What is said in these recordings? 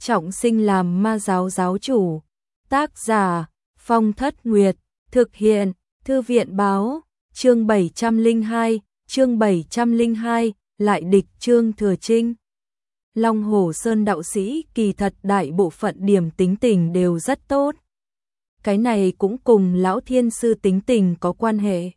trọng sinh làm ma giáo giáo chủ. Tác giả Phong Thất Nguyệt, thực hiện Thư viện Báo. Chương 702, lại địch Trương Thừa Trinh. Long Hồ Sơn đạo sĩ kỳ thật đại bộ phận điểm tính tình đều rất tốt. Cái này cũng cùng Lão Thiên Sư tính tình có quan hệ.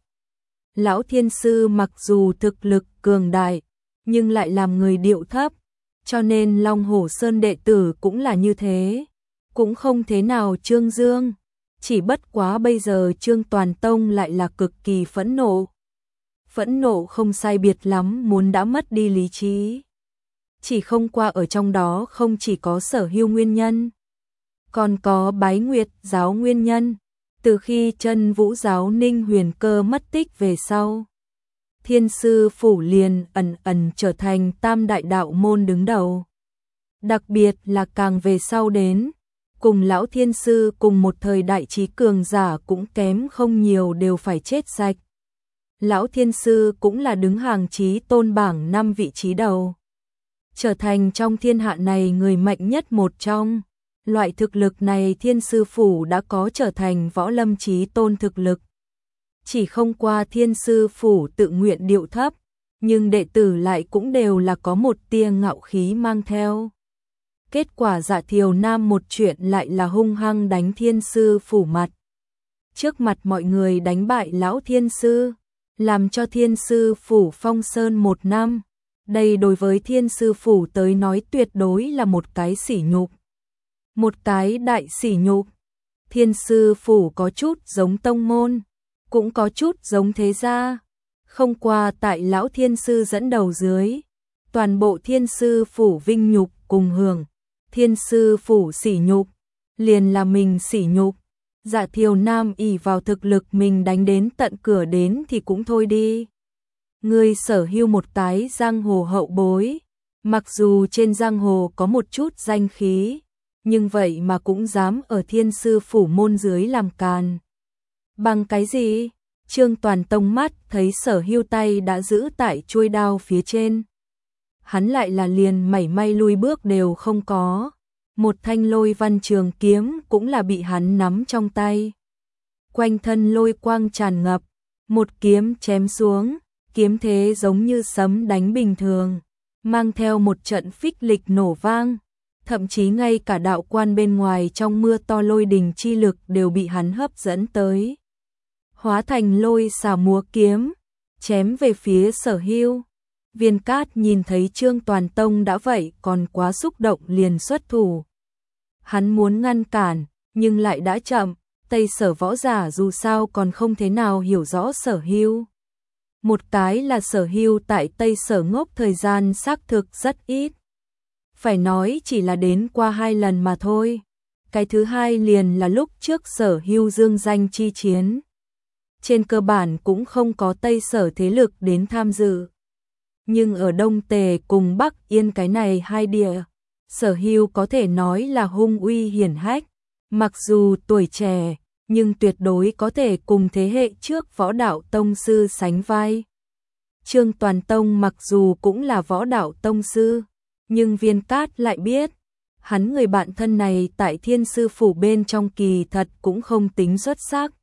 Lão Thiên Sư mặc dù thực lực cường đại, nhưng lại làm người điệu thấp, cho nên Long Hồ Sơn đệ tử cũng là như thế, cũng không thế nào trương dương. Chỉ bất quá bây giờ Trương Toàn Tông lại là cực kỳ phẫn nộ. Phẫn nộ không sai biệt lắm, muốn đã mất đi lý trí. Chỉ không qua ở trong đó không chỉ có Sở Hưu nguyên nhân, còn có Bái Nguyệt giáo nguyên nhân. Từ khi Chân Vũ giáo Ninh Huyền Cơ mất tích về sau, Thiên Sư Phủ liền ẩn ẩn trở thành tam đại đạo môn đứng đầu. Đặc biệt là càng về sau đến, cùng Lão Thiên Sư cùng một thời đại trí cường giả cũng kém không nhiều đều phải chết sạch. Lão Thiên Sư cũng là đứng hàng chí tôn bảng 5 vị trí đầu, trở thành trong thiên hạ này người mạnh nhất một trong. Loại thực lực này Thiên Sư Phủ đã có trở thành võ lâm chí tôn thực lực. Chỉ không qua Thiên Sư Phủ tự nguyện điệu thấp, nhưng đệ tử lại cũng đều là có một tia ngạo khí mang theo. Kết quả Dạ Thiều Nam một chuyện lại là hung hăng đánh Thiên Sư Phủ mặt. Trước mặt mọi người đánh bại Lão Thiên Sư, làm cho Thiên Sư Phủ phong sơn 1 năm. Đây đối với Thiên Sư Phủ tới nói tuyệt đối là một cái sỉ nhục. Một cái đại sỉ nhục. Thiên Sư Phủ có chút giống tông môn, cũng có chút giống thế gia. Không qua tại Lão Thiên Sư dẫn đầu dưới, toàn bộ Thiên Sư Phủ vinh nhục cùng hưởng. Thiên Sư Phủ sỉ nhục, liền là mình sỉ nhục. Dạ Thiều Nam ỷ vào thực lực mình đánh đến tận cửa đến thì cũng thôi đi. Ngươi Sở Hưu một cái giang hồ hậu bối, mặc dù trên giang hồ có một chút danh khí, nhưng vậy mà cũng dám ở Thiên Sư Phủ môn dưới làm càn. Bằng cái gì? Trương Toàn Tông mắt thấy Sở Hưu tay đã giữ tại chuôi đao phía trên. Hắn lại là liền mảy may lui bước đều không có. Một thanh Lôi Văn trường kiếm cũng là bị hắn nắm trong tay. Quanh thân lôi quang tràn ngập, một kiếm chém xuống, kiếm thế giống như sấm đánh bình thường, mang theo một trận phích lịch nổ vang. Thậm chí ngay cả đạo quan bên ngoài trong mưa to lôi đình chi lực đều bị hắn hấp dẫn tới. Hóa thành lôi xà múa kiếm, chém về phía Sở Hưu. Viên Cát nhìn thấy Trương Toàn Tông đã vậy còn quá xúc động liền xuất thủ. Hắn muốn ngăn cản, nhưng lại đã chậm, Tây Sở võ giả dù sao còn không thế nào hiểu rõ Sở Hưu. Một cái là Sở Hưu tại Tây Sở ngốc thời gian xác thực rất ít. Phải nói chỉ là đến qua 2 lần mà thôi. Cái thứ hai liền là lúc trước Sở Hưu dương danh chi chiến. Trên cơ bản cũng không có Tây Sở thế lực đến tham dự. Nhưng ở Đông Tề cùng Bắc Yên cái này hai địa, Sở Hưu có thể nói là hung uy hiển hách. Mặc dù tuổi trẻ, nhưng tuyệt đối có thể cùng thế hệ trước võ đạo tông sư sánh vai. Trương Toàn Tông mặc dù cũng là võ đạo tông sư, nhưng Viên Cát lại biết, hắn người bạn thân này tại Thiên Sư Phủ bên trong kỳ thật cũng không tính xuất sắc.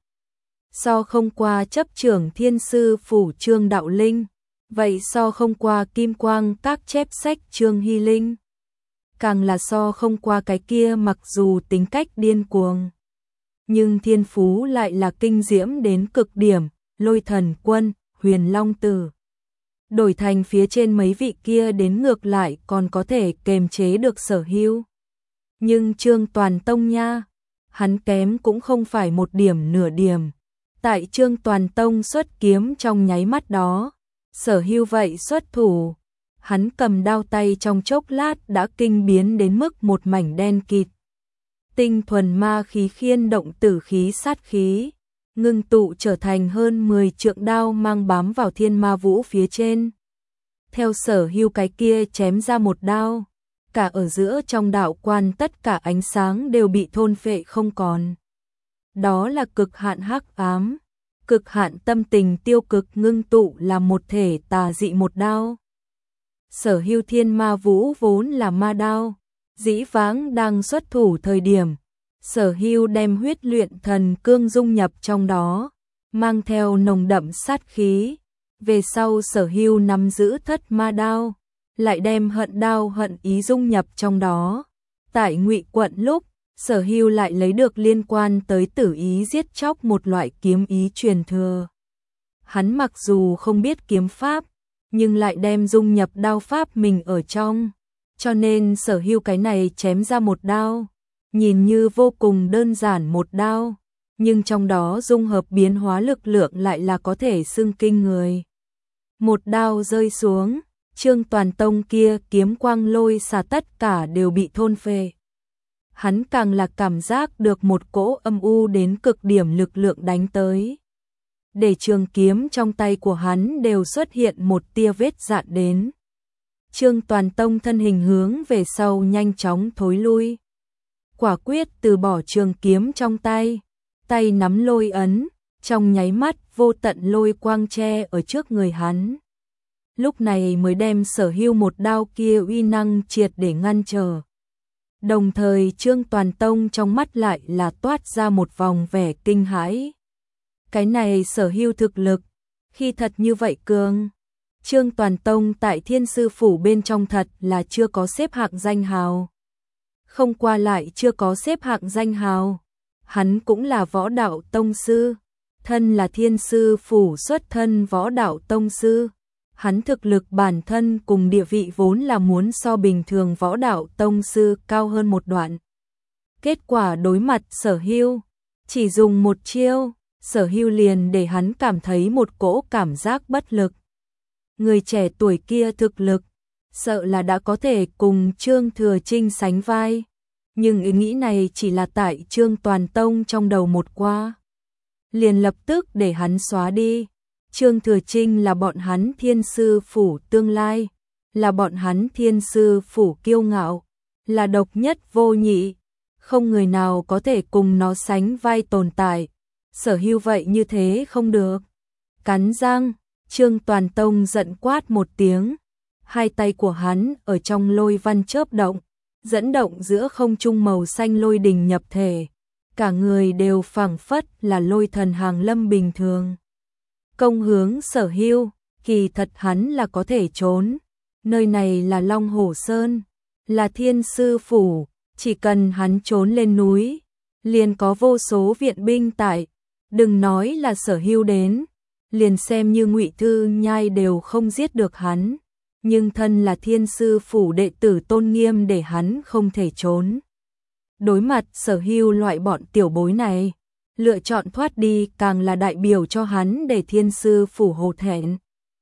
So không qua chấp trưởng Thiên Sư Phủ Trương Đạo Linh, vậy so không qua Kim Quang các chép sách Trương Hy Linh. Càng là so không qua cái kia mặc dù tính cách điên cuồng, nhưng thiên phú lại là kinh diễm đến cực điểm, Lôi Thần Quân, Huyền Long Tử. Đổi thành phía trên mấy vị kia đến ngược lại còn có thể kềm chế được Sở Hưu. Nhưng Trương Toàn Tông nha, hắn kém cũng không phải một điểm nửa điểm. Tại Trương Toàn Tông xuất kiếm trong nháy mắt đó, Sở Hưu vậy xuất thủ. Hắn cầm đao tay trong chốc lát đã kinh biến đến mức một mảnh đen kịt. Tinh thuần ma khí khiên động tử khí sát khí, ngưng tụ trở thành hơn 10 trượng đao mang bám vào thiên ma vũ phía trên. Theo Sở Hưu cái kia chém ra một đao, cả ở giữa trong đạo quan tất cả ánh sáng đều bị thôn phệ không còn. Đó là cực hạn hắc ám, cực hạn tâm tình tiêu cực ngưng tụ là một thể tà dị một đao. Sở Hưu thiên ma vũ vốn là ma đao, Dĩ vãng đang xuất thủ thời điểm, Sở Hưu đem huyết luyện thần cương dung nhập trong đó, mang theo nồng đậm sát khí. Về sau Sở Hưu nắm giữ thất ma đao, lại đem hận đao hận ý dung nhập trong đó. Tại Ngụy quận lúc, Sở Hưu lại lấy được liên quan tới tử ý giết chóc một loại kiếm ý truyền thừa. Hắn mặc dù không biết kiếm pháp, nhưng lại đem dung nhập đao pháp mình ở trong, cho nên Sở Hưu cái này chém ra một đao, nhìn như vô cùng đơn giản một đao, nhưng trong đó dung hợp biến hóa lực lượng lại là có thể xưng kinh người. Một đao rơi xuống, Trương Toàn Tông kia kiếm quang lôi xả tất cả đều bị thôn phệ. Hắn càng là cảm giác được một cỗ âm u đến cực điểm lực lượng đánh tới. Để trường kiếm trong tay của hắn đều xuất hiện một tia vết rạn đến. Trương Toàn Tông thân hình hướng về sau nhanh chóng thối lui. Quả quyết từ bỏ trường kiếm trong tay, tay nắm lôi ấn, trong nháy mắt vô tận lôi quang che ở trước người hắn. Lúc này mới đem Sở Hưu một đao kia uy năng triệt để ngăn trở. Đồng thời Trương Toàn Tông trong mắt lại là toát ra một vòng vẻ kinh hãi. Cái này Sở Hưu thực lực, khi thật như vậy cường. Trương Toàn Tông tại Thiên Sư Phủ bên trong thật là chưa có xếp hạng danh hào. Không qua lại chưa có xếp hạng danh hào. Hắn cũng là võ đạo tông sư, thân là Thiên Sư Phủ xuất thân võ đạo tông sư. Hắn thực lực bản thân cùng địa vị vốn là muốn so bình thường võ đạo tông sư cao hơn một đoạn. Kết quả đối mặt Sở Hưu, chỉ dùng một chiêu, Sở Hưu liền để hắn cảm thấy một cỗ cảm giác bất lực. Người trẻ tuổi kia thực lực, sợ là đã có thể cùng Trương Thừa Trinh sánh vai. Nhưng ý nghĩ này chỉ là tại Trương Toàn Tông trong đầu một qua. Liền lập tức để hắn xóa đi. Trương Thừa Trinh là bọn hắn Thiên Sư Phủ tương lai, là bọn hắn Thiên Sư Phủ kiêu ngạo, là độc nhất vô nhị, không người nào có thể cùng nó sánh vai tồn tại. Sở Hưu vậy như thế không được. Cắn răng, Trương Toàn Tông giận quát một tiếng, hai tay của hắn ở trong lôi văn chớp động, dẫn động giữa không trung màu xanh lôi đình nhập thể, cả người đều phảng phất là lôi thần hàng lâm bình thường. Công hướng Sở Hưu, kỳ thật hắn là có thể trốn. Nơi này là Long Hổ Sơn, là Thiên Sư Phủ, chỉ cần hắn trốn lên núi, liền có vô số viện binh tại. Đừng nói là Sở Hưu đến, liền xem như Ngụy Thư Nhai đều không giết được hắn. Nhưng thân là Thiên Sư Phủ đệ tử tôn nghiêm để hắn không thể trốn. Đối mặt Sở Hưu loại bọn tiểu bối này, lựa chọn thoát đi càng là đại biểu cho hắn để Thiên Sư Phủ hổ thẹn.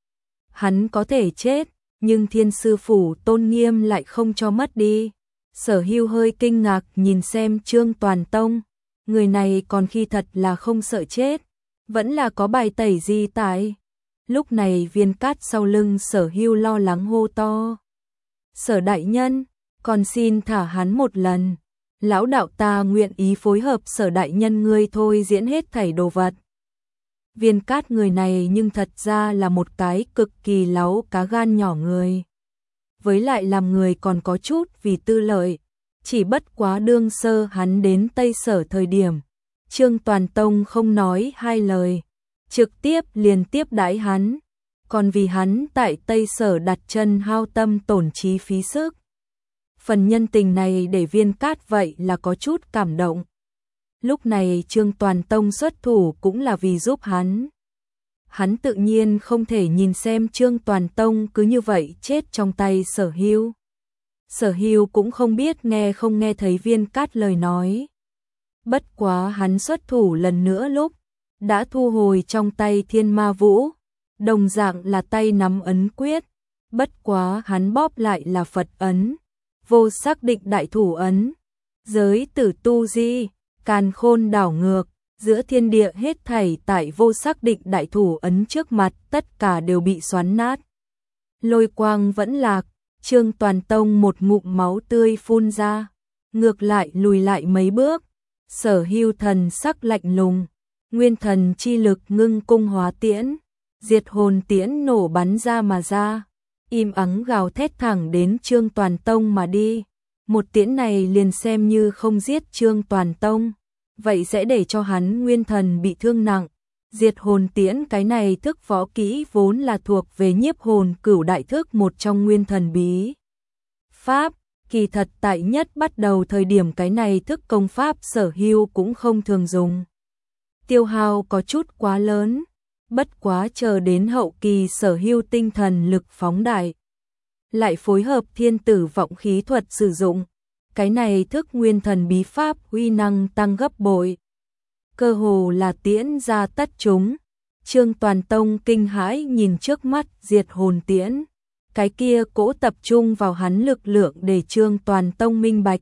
Hắn có thể chết, nhưng Thiên Sư Phủ tôn nghiêm lại không cho mất đi. Sở Hưu hơi kinh ngạc nhìn xem Trương Toàn Tông, người này còn khi thật là không sợ chết, vẫn là có bài tẩy gì tại. Lúc này Viên Cát sau lưng Sở Hưu lo lắng hô to. Sở đại nhân, còn xin thả hắn một lần. Lão đạo ta nguyện ý phối hợp Sở đại nhân ngươi thôi diễn hết thảy đồ vật. Viên Cát người này nhưng thật ra là một cái cực kỳ láu cá gan nhỏ người. Với lại làm người còn có chút vì tư lợi. Chỉ bất quá đương sơ hắn đến Tây Sở thời điểm, Trương Toàn Tông không nói hai lời, trực tiếp liền tiếp đãi hắn, còn vì hắn tại Tây Sở đặt chân hao tâm tổn trí phí sức. Phần nhân tình này để Viên Cát vậy là có chút cảm động. Lúc này Trương Toàn Tông xuất thủ cũng là vì giúp hắn. Hắn tự nhiên không thể nhìn xem Trương Toàn Tông cứ như vậy chết trong tay Sở Hưu. Sở Hưu cũng không biết nghe không nghe thấy Viên Cát lời nói. Bất quá hắn xuất thủ lần nữa lúc đã thu hồi trong tay Thiên Ma Vũ, đồng dạng là tay nắm ấn quyết. Bất quá hắn bóp lại là Phật ấn, vô xác định đại thủ ấn. Giới tử tu di, càn khôn đảo ngược, giữa thiên địa hết thảy tại vô xác định đại thủ ấn trước mặt tất cả đều bị xoắn nát. Lôi quang vẫn lạc, Trương Toàn Tông một ngụm máu tươi phun ra, ngược lại lùi lại mấy bước. Sở Hưu thần sắc lạnh lùng, nguyên thần chi lực ngưng cung hóa tiễn, diệt hồn tiễn nổ bắn ra mà ra, im ắng gào thét thẳng đến Trương Toàn Tông mà đi. Một tiễn này liền xem như không giết Trương Toàn Tông, vậy sẽ để cho hắn nguyên thần bị thương nặng. Diệt hồn tiễn cái này thức võ kỹ vốn là thuộc về nhiếp hồn cửu đại thức, một trong nguyên thần bí pháp. Kỳ thật tại nhất bắt đầu thời điểm cái này thức công pháp Sở Hưu cũng không thường dùng. Tiêu hao có chút quá lớn, bất quá chờ đến hậu kỳ Sở Hưu tinh thần lực phóng đại, lại phối hợp thiên tử vọng khí thuật sử dụng, cái này thức nguyên thần bí pháp uy năng tăng gấp bội. Cơ hồ là tiễn ra tất chúng. Trương Toàn Tông kinh hãi nhìn trước mắt diệt hồn tiễn, cái kia cỗ tập trung vào hắn lực lượng để Trương Toàn Tông minh bạch.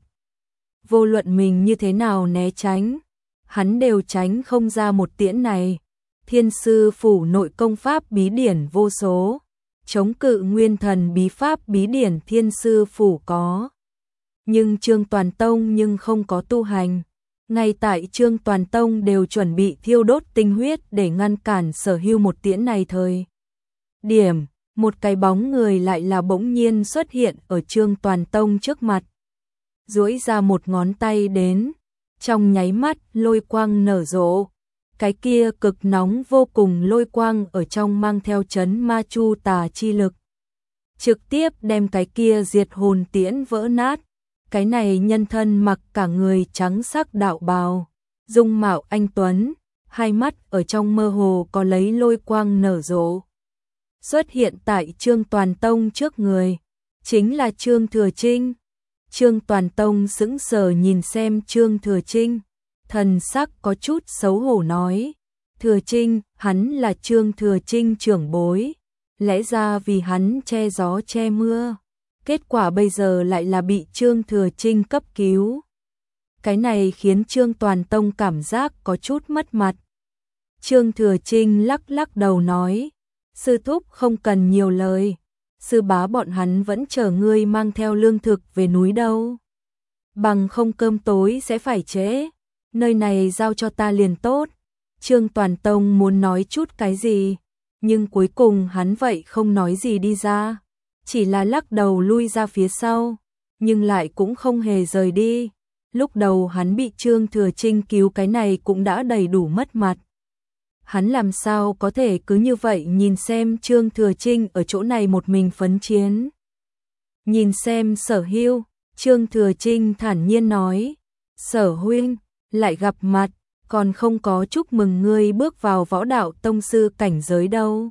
Vô luận mình như thế nào né tránh, hắn đều tránh không ra một tiễn này. Thiên sư phủ nội công pháp bí điển vô số, chống cự nguyên thần bí pháp bí điển thiên sư phủ có. Nhưng Trương Toàn Tông nhưng không có tu hành. Ngay tại Trương Toàn Tông đều chuẩn bị thiêu đốt tinh huyết để ngăn cản Sở Hưu một tiễn này thời điểm, một cái bóng người lại là bỗng nhiên xuất hiện ở Trương Toàn Tông trước mặt. Duỗi ra một ngón tay đến, trong nháy mắt lôi quang nở rộ. Cái kia cực nóng vô cùng lôi quang ở trong mang theo chấn ma chu tà chi lực, trực tiếp đem cái kia diệt hồn tiễn vỡ nát. Cái này nhân thân mặc cả người trắng sắc đạo bào, dung mạo anh tuấn, hai mắt ở trong mơ hồ có lấy lôi quang nở rộ. Xuất hiện tại Trương Toàn Tông trước người, chính là Trương Thừa Trinh. Trương Toàn Tông sững sờ nhìn xem Trương Thừa Trinh, thần sắc có chút xấu hổ nói: Thừa Trinh, hắn là Trương Thừa Trinh trưởng bối, lẽ ra vì hắn che gió che mưa, kết quả bây giờ lại là bị Trương Thừa Trinh cấp cứu. Cái này khiến Trương Toàn Tông cảm giác có chút mất mặt. Trương Thừa Trinh lắc lắc đầu nói: sư thúc không cần nhiều lời, sư bá bọn hắn vẫn chờ ngươi mang theo lương thực về núi đâu. Bằng không cơm tối sẽ phải trễ, nơi này giao cho ta liền tốt. Trương Toàn Tông muốn nói chút cái gì, nhưng cuối cùng hắn vậy không nói gì đi ra, chỉ là lắc đầu lui ra phía sau, nhưng lại cũng không hề rời đi. Lúc đầu hắn bị Trương Thừa Trinh cứu, cái này cũng đã đầy đủ mất mặt. Hắn làm sao có thể cứ như vậy nhìn xem Trương Thừa Trinh ở chỗ này một mình phấn chiến. Nhìn xem Sở Hưu, Trương Thừa Trinh thản nhiên nói: Sở huynh, lại gặp mặt, còn không có chúc mừng ngươi bước vào võ đạo tông sư cảnh giới đâu.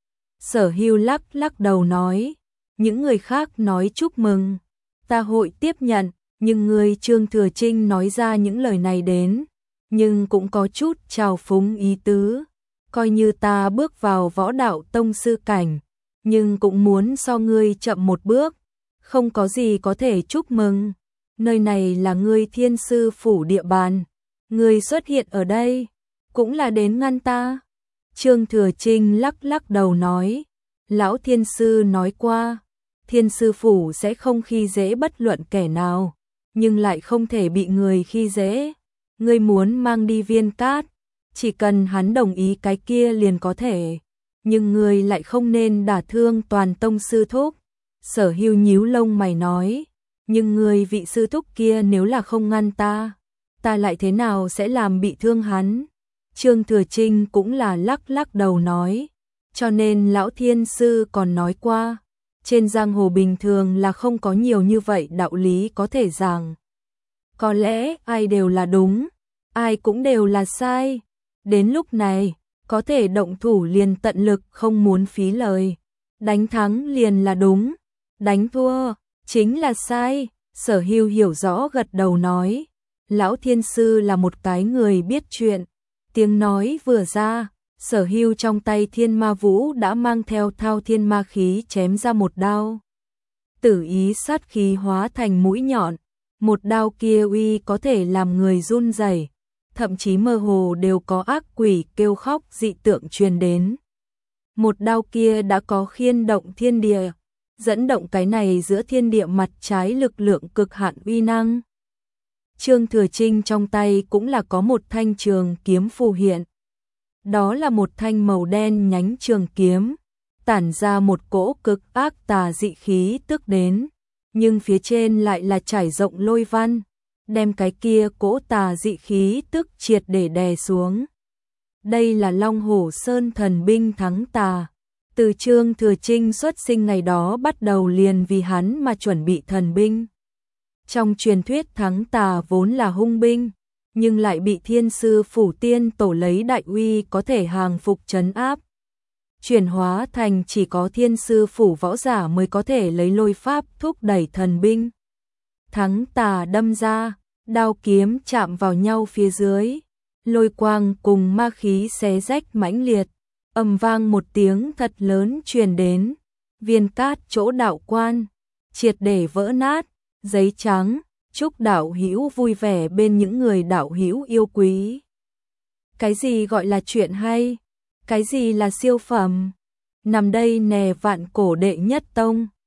Sở Hưu lắc lắc đầu nói: những người khác nói chúc mừng, ta hội tiếp nhận, nhưng ngươi Trương Thừa Trinh nói ra những lời này đến, nhưng cũng có chút trào phúng ý tứ, coi như ta bước vào võ đạo tông sư cảnh, nhưng cũng muốn so ngươi chậm một bước, không có gì có thể chúc mừng. Nơi này là ngươi thiên sư phủ địa bàn, ngươi xuất hiện ở đây, cũng là đến ngăn ta. Trương Thừa Trinh lắc lắc đầu nói: lão thiên sư nói qua, thiên sư phủ sẽ không khi dễ bất luận kẻ nào, nhưng lại không thể bị người khi dễ. Ngươi muốn mang đi Viên Cát, chỉ cần hắn đồng ý cái kia liền có thể, nhưng ngươi lại không nên đả thương Toàn Tông sư thúc. Sở Hưu nhíu lông mày nói: nhưng ngươi vị sư thúc kia nếu là không ngăn ta, ta lại thế nào sẽ làm bị thương hắn. Trương Thừa Trinh cũng là lắc lắc đầu nói: cho nên lão thiên sư còn nói qua, trên giang hồ bình thường là không có nhiều như vậy đạo lý có thể giảng. Có lẽ ai đều là đúng, ai cũng đều là sai. Đến lúc này, có thể động thủ liền tận lực, không muốn phí lời. Đánh thắng liền là đúng, đánh thua chính là sai. Sở Hưu hiểu rõ gật đầu nói: lão thiên sư là một cái người biết chuyện. Tiếng nói vừa ra, Sở Hưu trong tay thiên ma vũ đã mang theo thao thiên ma khí chém ra một đao. Tử ý sát khí hóa thành mũi nhọn, một đao kia uy có thể làm người run rẩy, thậm chí mơ hồ đều có ác quỷ kêu khóc dị tượng truyền đến. Một đao kia đã có khiên động thiên địa, dẫn động cái này giữa thiên địa mặt trái lực lượng cực hạn uy năng. Trương Thừa Trinh trong tay cũng là có một thanh trường kiếm phù hiện. Đó là một thanh màu đen nhánh trường kiếm, tản ra một cỗ cực ác tà dị khí tức đến. nhưng phía trên lại là trải rộng lôi văn, đem cái kia cỗ tà dị khí tức triệt để đè xuống. Đây là Long Hổ Sơn thần binh thắng tà. Từ Trương Thừa Trinh xuất sinh ngày đó bắt đầu liền vì hắn mà chuẩn bị thần binh. Trong truyền thuyết thắng tà vốn là hung binh, nhưng lại bị Thiên Sư Phủ Tiên Tổ lấy đại uy có thể hàng phục trấn áp. Chuyển hóa thành chỉ có Thiên Sư Phủ võ giả mới có thể lấy lôi pháp thúc đẩy thần binh. Thắng tà đâm ra, đao kiếm chạm vào nhau phía dưới, lôi quang cùng ma khí xé rách mãnh liệt, ầm vang một tiếng thật lớn truyền đến, viên cát chỗ đạo quan triệt để vỡ nát, giấy trắng, chúc đạo hữu vui vẻ bên những người đạo hữu yêu quý. Cái gì gọi là chuyện hay? Cái gì là siêu phẩm? Nằm đây nè Vạn Cổ đệ nhất tông.